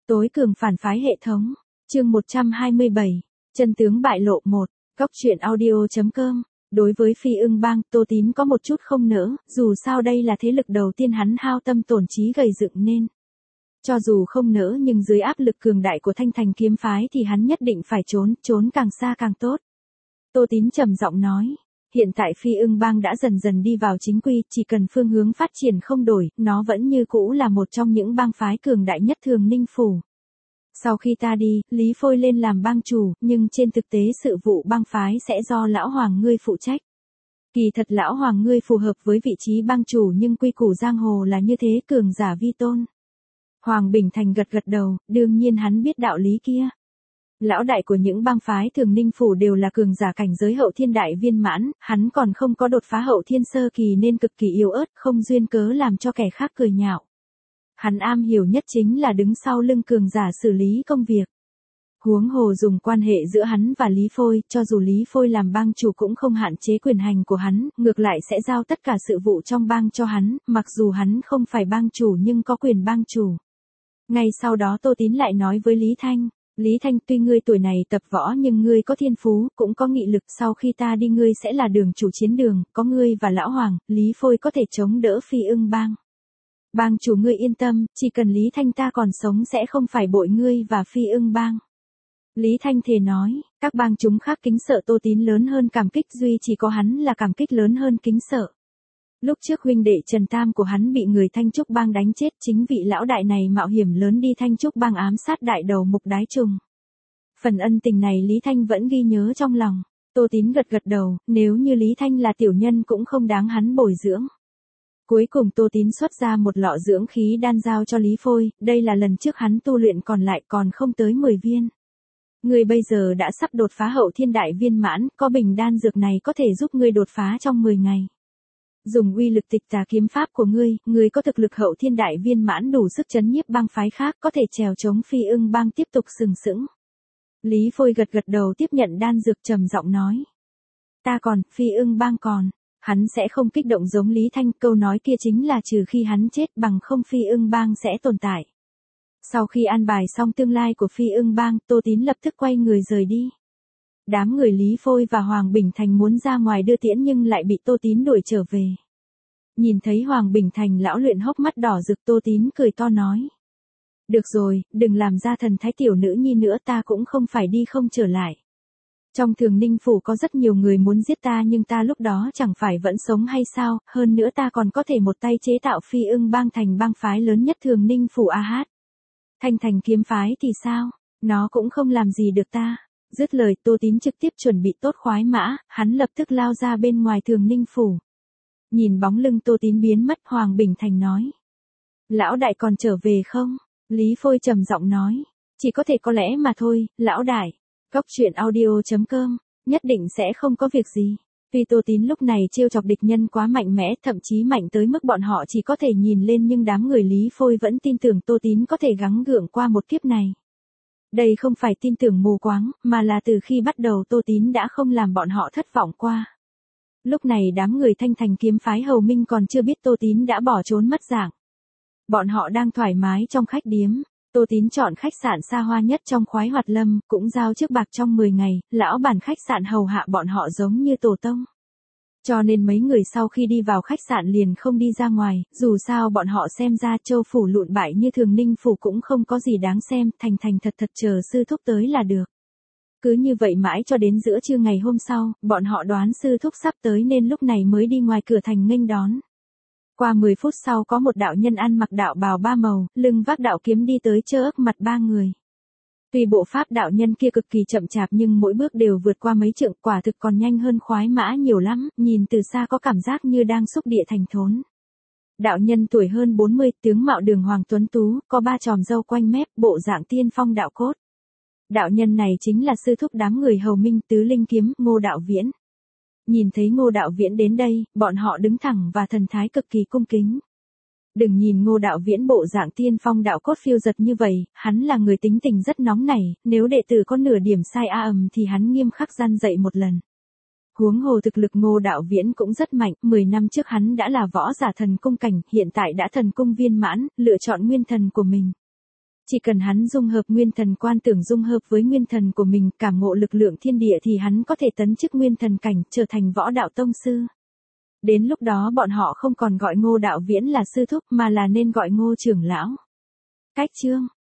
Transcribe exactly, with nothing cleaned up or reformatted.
Tối cường phản phái hệ thống. Chương một trăm hai mươi bảy. Chân tướng bại lộ một. Góc truyện audio chấm com. Đối với Phi Ưng Bang, Tô Tín có một chút không nỡ, dù sao đây là thế lực đầu tiên hắn hao tâm tổn trí gầy dựng nên. Cho dù không nỡ nhưng dưới áp lực cường đại của Thanh Thành kiếm phái thì hắn nhất định phải trốn, trốn càng xa càng tốt. Tô Tín trầm giọng nói, hiện tại Phi Ưng Bang đã dần dần đi vào chính quy, chỉ cần phương hướng phát triển không đổi, nó vẫn như cũ là một trong những bang phái cường đại nhất Thường Ninh Phủ. Sau khi ta đi, Lý Phôi lên làm bang chủ, nhưng trên thực tế sự vụ bang phái sẽ do lão hoàng ngươi phụ trách. Kỳ thật lão hoàng ngươi phù hợp với vị trí bang chủ nhưng quy củ giang hồ là như thế, cường giả vi tôn. Hoàng Bình Thành gật gật đầu, đương nhiên hắn biết đạo lý kia. Lão đại của những bang phái Thường Ninh Phủ đều là cường giả cảnh giới hậu thiên đại viên mãn, hắn còn không có đột phá hậu thiên sơ kỳ nên cực kỳ yếu ớt, không duyên cớ làm cho kẻ khác cười nhạo. Hắn am hiểu nhất chính là đứng sau lưng cường giả xử lý công việc. Huống hồ dùng quan hệ giữa hắn và Lý Phôi, cho dù Lý Phôi làm bang chủ cũng không hạn chế quyền hành của hắn, ngược lại sẽ giao tất cả sự vụ trong bang cho hắn, mặc dù hắn không phải bang chủ nhưng có quyền bang chủ. Ngay sau đó Tô Tín lại nói với Lý Thanh, Lý Thanh tuy ngươi tuổi này tập võ nhưng ngươi có thiên phú, cũng có nghị lực, sau khi ta đi ngươi sẽ là đường chủ chiến đường, có ngươi và lão hoàng, Lý Phôi có thể chống đỡ Phi Ưng Bang. Bang chủ ngươi yên tâm, chỉ cần Lý Thanh ta còn sống sẽ không phải bội ngươi và Phi Ưng Bang. Lý Thanh thề nói, các bang chúng khác kính sợ Tô Tín lớn hơn cảm kích, duy chỉ có hắn là cảm kích lớn hơn kính sợ. Lúc trước huynh đệ Trần Tam của hắn bị người Thanh Trúc Bang đánh chết, chính vị lão đại này mạo hiểm lớn đi Thanh Trúc Bang ám sát đại đầu Mục Đái Trùng. Phần ân tình này Lý Thanh vẫn ghi nhớ trong lòng. Tô Tín gật gật đầu, nếu như Lý Thanh là tiểu nhân cũng không đáng hắn bồi dưỡng. Cuối cùng Tô Tín xuất ra một lọ dưỡng khí đan giao cho Lý Phôi, đây là lần trước hắn tu luyện còn lại còn không tới mười viên. Ngươi bây giờ đã sắp đột phá hậu thiên đại viên mãn, có bình đan dược này có thể giúp ngươi đột phá trong mười ngày. Dùng uy lực tịch tà kiếm pháp của ngươi, ngươi có thực lực hậu thiên đại viên mãn đủ sức chấn nhiếp bang phái khác, có thể trèo chống Phi Ưng Bang tiếp tục sừng sững. Lý Phôi gật gật đầu tiếp nhận đan dược trầm giọng nói. Ta còn, Phi Ưng Bang còn. Hắn sẽ không kích động giống Lý Thanh, câu nói kia chính là trừ khi hắn chết, bằng không Phi Ưng Bang sẽ tồn tại. Sau khi an bài xong tương lai của Phi Ưng Bang, Tô Tín lập tức quay người rời đi. Đám người Lý Phôi và Hoàng Bình Thành muốn ra ngoài đưa tiễn nhưng lại bị Tô Tín đuổi trở về. Nhìn thấy Hoàng Bình Thành lão luyện hốc mắt đỏ rực, Tô Tín cười to nói. Được rồi, đừng làm ra thần thái tiểu nữ nhi nữa, ta cũng không phải đi không trở lại. Trong Thường Ninh Phủ có rất nhiều người muốn giết ta nhưng ta lúc đó chẳng phải vẫn sống hay sao, hơn nữa ta còn có thể một tay chế tạo Phi Ưng Bang thành bang phái lớn nhất Thường Ninh Phủ a hát. Thanh Thành kiếm phái thì sao, nó cũng không làm gì được ta. Dứt lời Tô Tín trực tiếp chuẩn bị tốt khoái mã, hắn lập tức lao ra bên ngoài Thường Ninh Phủ. Nhìn bóng lưng Tô Tín biến mất, Hoàng Bình Thành nói. Lão đại còn trở về không? Lý Phôi trầm giọng nói. Chỉ có thể có lẽ mà thôi, lão đại. Góc truyện audio chấm com, nhất định sẽ không có việc gì. Vì Tô Tín lúc này trêu chọc địch nhân quá mạnh mẽ, thậm chí mạnh tới mức bọn họ chỉ có thể nhìn lên nhưng đám người Lý Phôi vẫn tin tưởng Tô Tín có thể gắng gượng qua một kiếp này. Đây không phải tin tưởng mù quáng, mà là từ khi bắt đầu Tô Tín đã không làm bọn họ thất vọng qua. Lúc này đám người Thanh Thành kiếm phái Hầu Minh còn chưa biết Tô Tín đã bỏ trốn mất dạng. Bọn họ đang thoải mái trong khách điếm. Tô Tín chọn khách sạn xa hoa nhất trong Khoái Hoạt Lâm, cũng giao trước bạc trong mười ngày, lão bản khách sạn hầu hạ bọn họ giống như tổ tông. Cho nên mấy người sau khi đi vào khách sạn liền không đi ra ngoài, dù sao bọn họ xem ra Châu Phủ lụn bại như Thường Ninh Phủ cũng không có gì đáng xem, thành thành thật thật chờ sư thúc tới là được. Cứ như vậy mãi cho đến giữa trưa ngày hôm sau, bọn họ đoán sư thúc sắp tới nên lúc này mới đi ngoài cửa thành nghênh đón. Qua mười phút sau có một đạo nhân ăn mặc đạo bào ba màu, lưng vác đạo kiếm đi tới chơ ức mặt ba người. Tuy bộ pháp đạo nhân kia cực kỳ chậm chạp nhưng mỗi bước đều vượt qua mấy trượng, quả thực còn nhanh hơn khoái mã nhiều lắm, nhìn từ xa có cảm giác như đang xúc địa thành thốn. Đạo nhân tuổi hơn bốn mươi, tướng mạo đường hoàng tuấn tú, có ba chòm râu quanh mép, bộ dạng tiên phong đạo cốt. Đạo nhân này chính là sư thúc đám người Hầu Minh Tứ Linh Kiếm, Ngô Đạo Viễn. Nhìn thấy Ngô Đạo Viễn đến đây, bọn họ đứng thẳng và thần thái cực kỳ cung kính. Đừng nhìn Ngô Đạo Viễn bộ dạng tiên phong đạo cốt phiêu giật như vậy, hắn là người tính tình rất nóng nảy, nếu đệ tử có nửa điểm sai a ầm thì hắn nghiêm khắc gian dạy một lần. Huống hồ thực lực Ngô Đạo Viễn cũng rất mạnh, mười năm trước hắn đã là võ giả thần cung cảnh, hiện tại đã thần cung viên mãn, lựa chọn nguyên thần của mình. Chỉ cần hắn dung hợp nguyên thần quan tưởng dung hợp với nguyên thần của mình, cảm ngộ lực lượng thiên địa thì hắn có thể tấn chức nguyên thần cảnh, trở thành võ đạo tông sư. Đến lúc đó bọn họ không còn gọi Ngô Đạo Viễn là sư thúc mà là nên gọi Ngô trưởng lão. Cách chương